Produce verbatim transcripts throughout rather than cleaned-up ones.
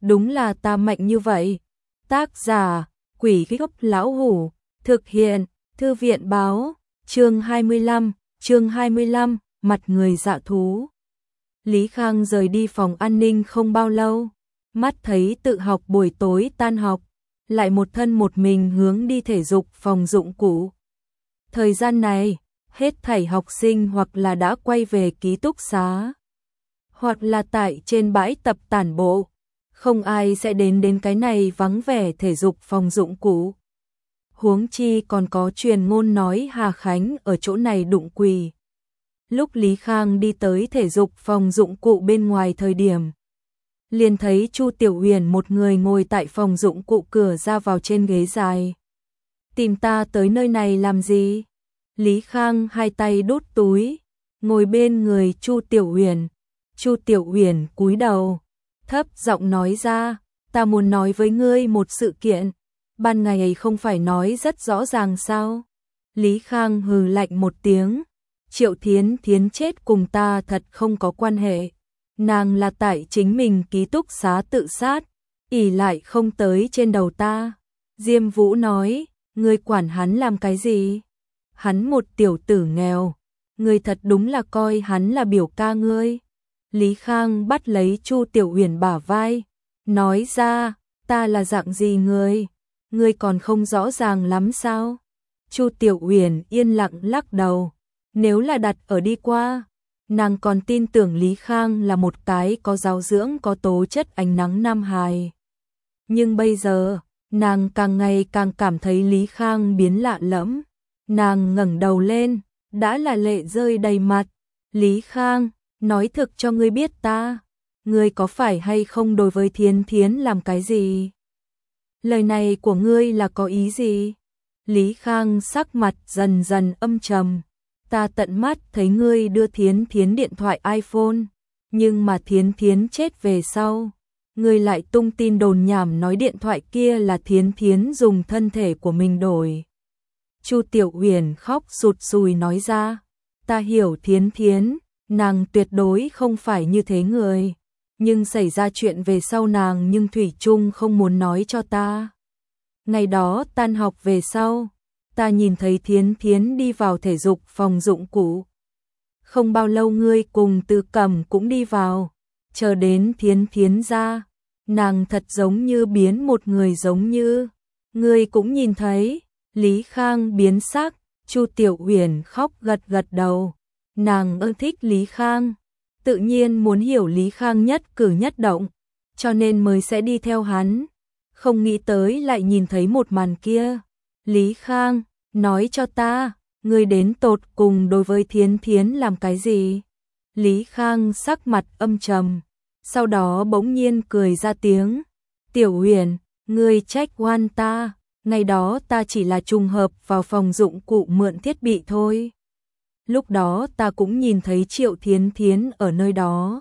đúng là ta mạnh như vậy. Tác giả, Quỷ Gốc Lão Hủ, thực hiện, Thư viện Báo, chương hai mươi lăm, chương hai mươi lăm, mặt người dạ thú. Lý Khang rời đi phòng an ninh không bao lâu, mắt thấy tự học buổi tối tan học, lại một thân một mình hướng đi thể dục phòng dụng cụ. Thời gian này, hết thảy học sinh hoặc là đã quay về ký túc xá, hoặc là tại trên bãi tập tản bộ, không ai sẽ đến đến cái này vắng vẻ thể dục phòng dụng cụ. Huống chi còn có truyền ngôn nói Hà Khánh ở chỗ này đụng quỳ. Lúc Lý Khang đi tới thể dục phòng dụng cụ bên ngoài thời điểm, liền thấy Chu Tiểu Huyền một người ngồi tại phòng dụng cụ cửa ra vào trên ghế dài. Tìm ta tới nơi này làm gì? Lý Khang hai tay đút túi, ngồi bên người Chu Tiểu Huyền. Chu Tiểu Huyền cúi đầu, thấp giọng nói ra, ta muốn nói với ngươi một sự kiện, ban ngày ấy không phải nói rất rõ ràng sao? Lý Khang hừ lạnh một tiếng, Triệu Thiến Thiến chết cùng ta thật không có quan hệ, nàng là tại chính mình ký túc xá tự sát, ỷ lại không tới trên đầu ta. Diêm Vũ nói, ngươi quản hắn làm cái gì? Hắn một tiểu tử nghèo, ngươi thật đúng là coi hắn là biểu ca ngươi. Lý Khang bắt lấy Chu Tiểu Huyền bả vai, nói ra, ta là dạng gì người, ngươi còn không rõ ràng lắm sao? Chu Tiểu Huyền yên lặng lắc đầu, nếu là đặt ở đi qua, nàng còn tin tưởng Lý Khang là một cái có giáo dưỡng có tố chất ánh nắng nam hài. Nhưng bây giờ, nàng càng ngày càng cảm thấy Lý Khang biến lạ lẫm. Nàng ngẩng đầu lên, đã là lệ rơi đầy mặt. Lý Khang, nói thực cho ngươi biết ta, ngươi có phải hay không đối với Thiến Thiến làm cái gì? Lời này của ngươi là có ý gì? Lý Khang sắc mặt dần dần âm trầm. Ta tận mắt thấy ngươi đưa Thiến Thiến điện thoại iPhone, nhưng mà Thiến Thiến chết về sau, ngươi lại tung tin đồn nhảm nói điện thoại kia là Thiến Thiến dùng thân thể của mình đổi. Chu Tiểu Huyền khóc sụt sùi nói ra, ta hiểu Thiến Thiến, nàng tuyệt đối không phải như thế người, nhưng xảy ra chuyện về sau nàng nhưng thủy chung không muốn nói cho ta. Ngày đó tan học về sau, ta nhìn thấy Thiến Thiến đi vào thể dục phòng dụng cụ. Không bao lâu ngươi cùng Từ Cẩm cũng đi vào, chờ đến Thiến Thiến ra, nàng thật giống như biến một người giống như, ngươi cũng nhìn thấy. Lý Khang biến sắc, Chu Tiểu Huyền khóc gật gật đầu, nàng ưa thích Lý Khang, tự nhiên muốn hiểu Lý Khang nhất cử nhất động, cho nên mới sẽ đi theo hắn, không nghĩ tới lại nhìn thấy một màn kia. Lý Khang, nói cho ta, ngươi đến tột cùng đối với Thiến Thiến làm cái gì? Lý Khang sắc mặt âm trầm, sau đó bỗng nhiên cười ra tiếng, Tiểu Huyền, ngươi trách oan ta. Ngày đó ta chỉ là trùng hợp vào phòng dụng cụ mượn thiết bị thôi. Lúc đó ta cũng nhìn thấy Triệu Thiến Thiến ở nơi đó.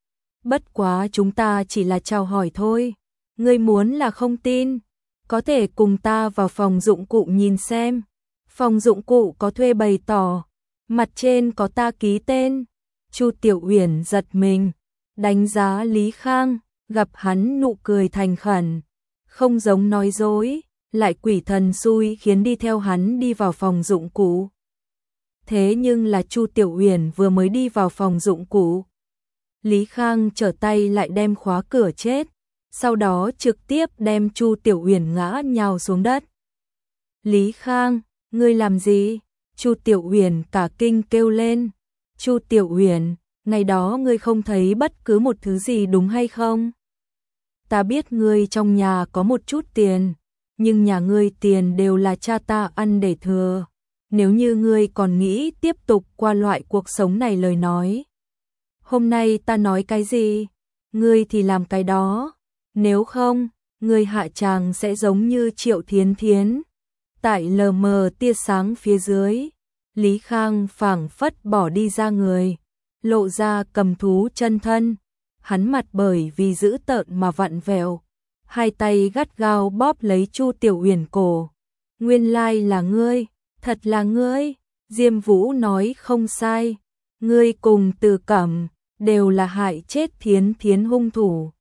Bất quá chúng ta chỉ là chào hỏi thôi. Ngươi muốn là không tin, có thể cùng ta vào phòng dụng cụ nhìn xem. Phòng dụng cụ có thuê bày tỏ, mặt trên có ta ký tên. Chu Tiểu Huyền giật mình, đánh giá Lý Khang, gặp hắn nụ cười thành khẩn, không giống nói dối. Lại quỷ thần xui khiến đi theo hắn đi vào phòng dụng cụ. Thế nhưng là Chu Tiểu Huyền vừa mới đi vào phòng dụng cụ, Lý Khang trở tay lại đem khóa cửa chết, sau đó trực tiếp đem Chu Tiểu Huyền ngã nhào xuống đất. Lý Khang, ngươi làm gì? Chu Tiểu Huyền cả kinh kêu lên. Chu Tiểu Huyền, ngày đó ngươi không thấy bất cứ một thứ gì đúng hay không? Ta biết ngươi trong nhà có một chút tiền, nhưng nhà ngươi tiền đều là cha ta ăn để thừa. Nếu như ngươi còn nghĩ tiếp tục qua loại cuộc sống này lời nói, hôm nay ta nói cái gì, ngươi thì làm cái đó. Nếu không, ngươi hạ tràng sẽ giống như Triệu Thiến Thiến. Tại lờ mờ tia sáng phía dưới, Lý Khang phảng phất bỏ đi ra người, lộ ra cầm thú chân thân. Hắn mặt bởi vì dữ tợn mà vặn vẹo, hai tay gắt gao bóp lấy Chu Tiểu Huyền cổ. Nguyên lai là ngươi, thật là ngươi. Diêm Vũ nói không sai, ngươi cùng Từ Cẩm đều là hại chết Thiến Thiến hung thủ.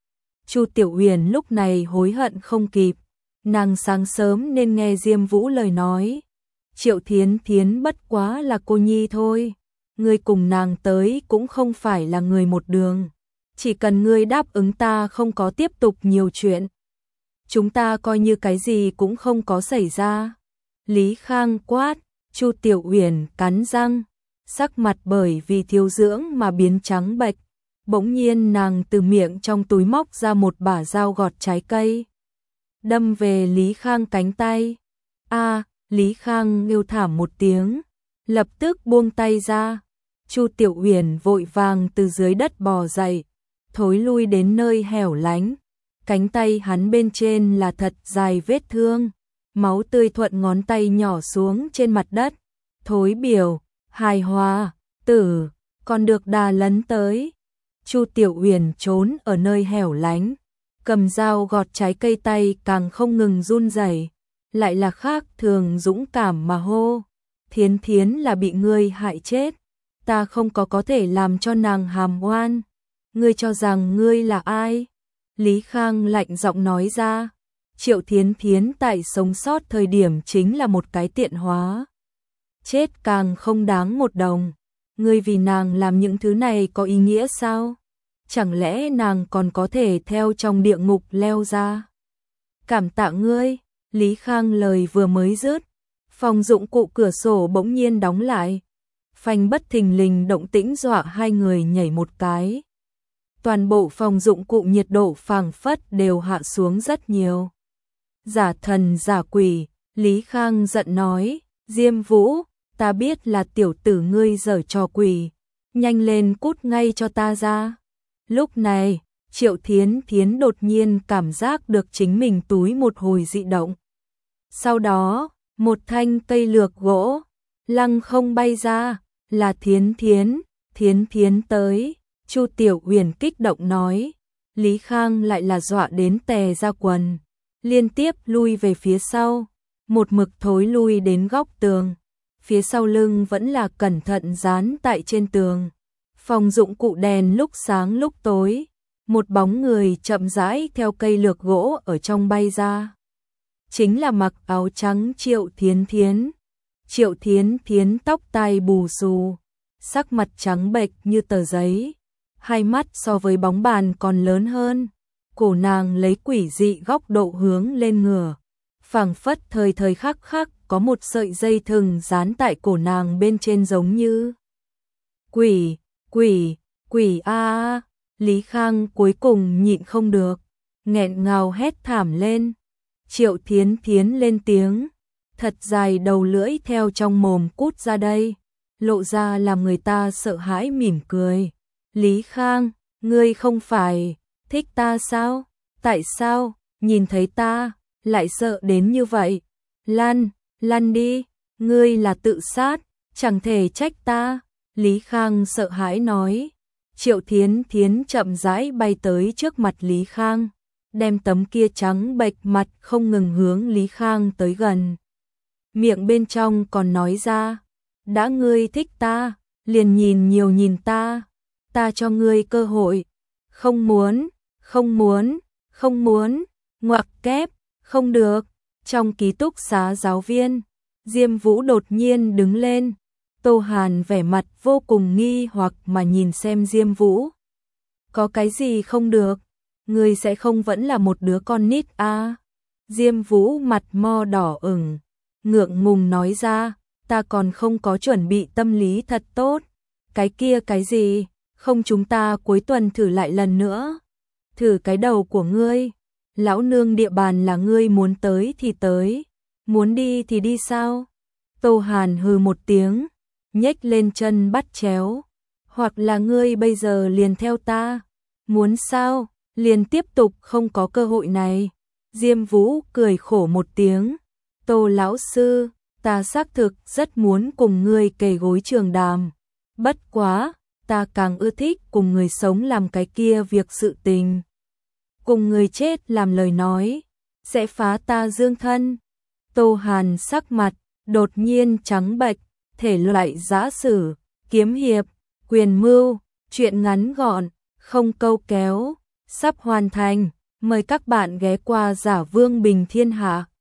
Chu Tiểu Huyền lúc này hối hận không kịp, nàng sáng sớm nên nghe Diêm Vũ lời nói. Triệu Thiến Thiến bất quá là cô nhi thôi, ngươi cùng nàng tới cũng không phải là người một đường, chỉ cần ngươi đáp ứng ta không có tiếp tục nhiều chuyện, chúng ta coi như cái gì cũng không có xảy ra. Lý Khang quát. Chu Tiểu Huyền cắn răng, sắc mặt bởi vì thiếu dưỡng mà biến trắng bệch. Bỗng nhiên nàng từ miệng trong túi móc ra một bả dao gọt trái cây, đâm về Lý Khang cánh tay. A, Lý Khang kêu thảm một tiếng, lập tức buông tay ra. Chu Tiểu Huyền vội vàng từ dưới đất bò dậy, thối lui đến nơi hẻo lánh. Cánh tay hắn bên trên là thật dài vết thương, máu tươi thuận ngón tay nhỏ xuống trên mặt đất. Thối biểu, hài hòa, tử, còn được đà lấn tới. Chu Tiểu Huyền trốn ở nơi hẻo lánh, cầm dao gọt trái cây tay càng không ngừng run rẩy, lại là khác thường dũng cảm mà hô. Thiến Thiến là bị ngươi hại chết, ta không có có thể làm cho nàng hàm oan. Ngươi cho rằng ngươi là ai? Lý Khang lạnh giọng nói ra. Triệu Thiến Thiến tại sống sót thời điểm chính là một cái tiện hóa, chết càng không đáng một đồng. Ngươi vì nàng làm những thứ này có ý nghĩa sao? Chẳng lẽ nàng còn có thể theo trong địa ngục leo ra? Cảm tạ ngươi. Lý Khang lời vừa mới dứt, phòng dụng cụ cửa sổ bỗng nhiên đóng lại, phanh bất thình lình động tĩnh dọa hai người nhảy một cái. Toàn bộ phòng dụng cụ nhiệt độ phảng phất đều hạ xuống rất nhiều. Giả thần giả quỷ, Lý Khang giận nói, Diêm Vũ, ta biết là tiểu tử ngươi giở trò quỷ, nhanh lên cút ngay cho ta ra. Lúc này, Triệu Thiến Thiến đột nhiên cảm giác được chính mình túi một hồi dị động. Sau đó, một thanh cây lược gỗ, lăng không bay ra, là Thiến Thiến, Thiến Thiến tới. Chu Tiểu Huyền kích động nói, Lý Khang lại là dọa đến tè ra quần, liên tiếp lui về phía sau, một mực thối lui đến góc tường, phía sau lưng vẫn là cẩn thận dán tại trên tường. Phòng dụng cụ đèn lúc sáng lúc tối, một bóng người chậm rãi theo cây lược gỗ ở trong bay ra. Chính là mặc áo trắng Triệu Thiến Thiến. Triệu Thiến Thiến tóc tai bù xù, sắc mặt trắng bệch như tờ giấy, hai mắt so với bóng bàn còn lớn hơn, cổ nàng lấy quỷ dị góc độ hướng lên ngửa, phảng phất thời thời khắc khắc có một sợi dây thừng dán tại cổ nàng bên trên giống như quỷ, quỷ, quỷ a a. Lý Khang cuối cùng nhịn không được, nghẹn ngào hét thảm lên. Triệu Thiến Thiến lên tiếng, thật dài đầu lưỡi theo trong mồm cút ra đây, lộ ra làm người ta sợ hãi mỉm cười. Lý Khang, ngươi không phải thích ta sao? Tại sao, nhìn thấy ta, lại sợ đến như vậy? Lăn, lăn đi, ngươi là tự sát, chẳng thể trách ta. Lý Khang sợ hãi nói. Triệu Thiến Thiến chậm rãi bay tới trước mặt Lý Khang, đem tấm kia trắng bệch mặt không ngừng hướng Lý Khang tới gần. Miệng bên trong còn nói ra, đã ngươi thích ta, liền nhìn nhiều nhìn ta, ta cho ngươi cơ hội. Không muốn, không muốn, không muốn, ngoặc kép, không được. Trong ký túc xá giáo viên, Diêm Vũ đột nhiên đứng lên. Tô Hàn vẻ mặt vô cùng nghi hoặc mà nhìn xem Diêm Vũ. Có cái gì không được? Ngươi sẽ không vẫn là một đứa con nít à? Diêm Vũ mặt mo đỏ ửng, ngượng ngùng nói ra, ta còn không có chuẩn bị tâm lý thật tốt. Cái kia cái gì? Không, chúng ta cuối tuần thử lại lần nữa. Thử cái đầu của ngươi. Lão nương địa bàn là ngươi muốn tới thì tới, muốn đi thì đi sao? Tô Hàn hừ một tiếng, nhếch lên chân bắt chéo. Hoặc là ngươi bây giờ liền theo ta, muốn sao, liền tiếp tục không có cơ hội này. Diêm Vũ cười khổ một tiếng. Tô lão sư, ta xác thực rất muốn cùng ngươi kề gối trường đàm. Bất quá, ta càng ưa thích cùng người sống làm cái kia việc sự tình. Cùng người chết làm lời nói, sẽ phá ta dương thân. Tô Hàn sắc mặt đột nhiên trắng bệch, thể loại giã sử, kiếm hiệp, quyền mưu, chuyện ngắn gọn, không câu kéo, sắp hoàn thành. Mời các bạn ghé qua Giả Vương Bình Thiên Hạ.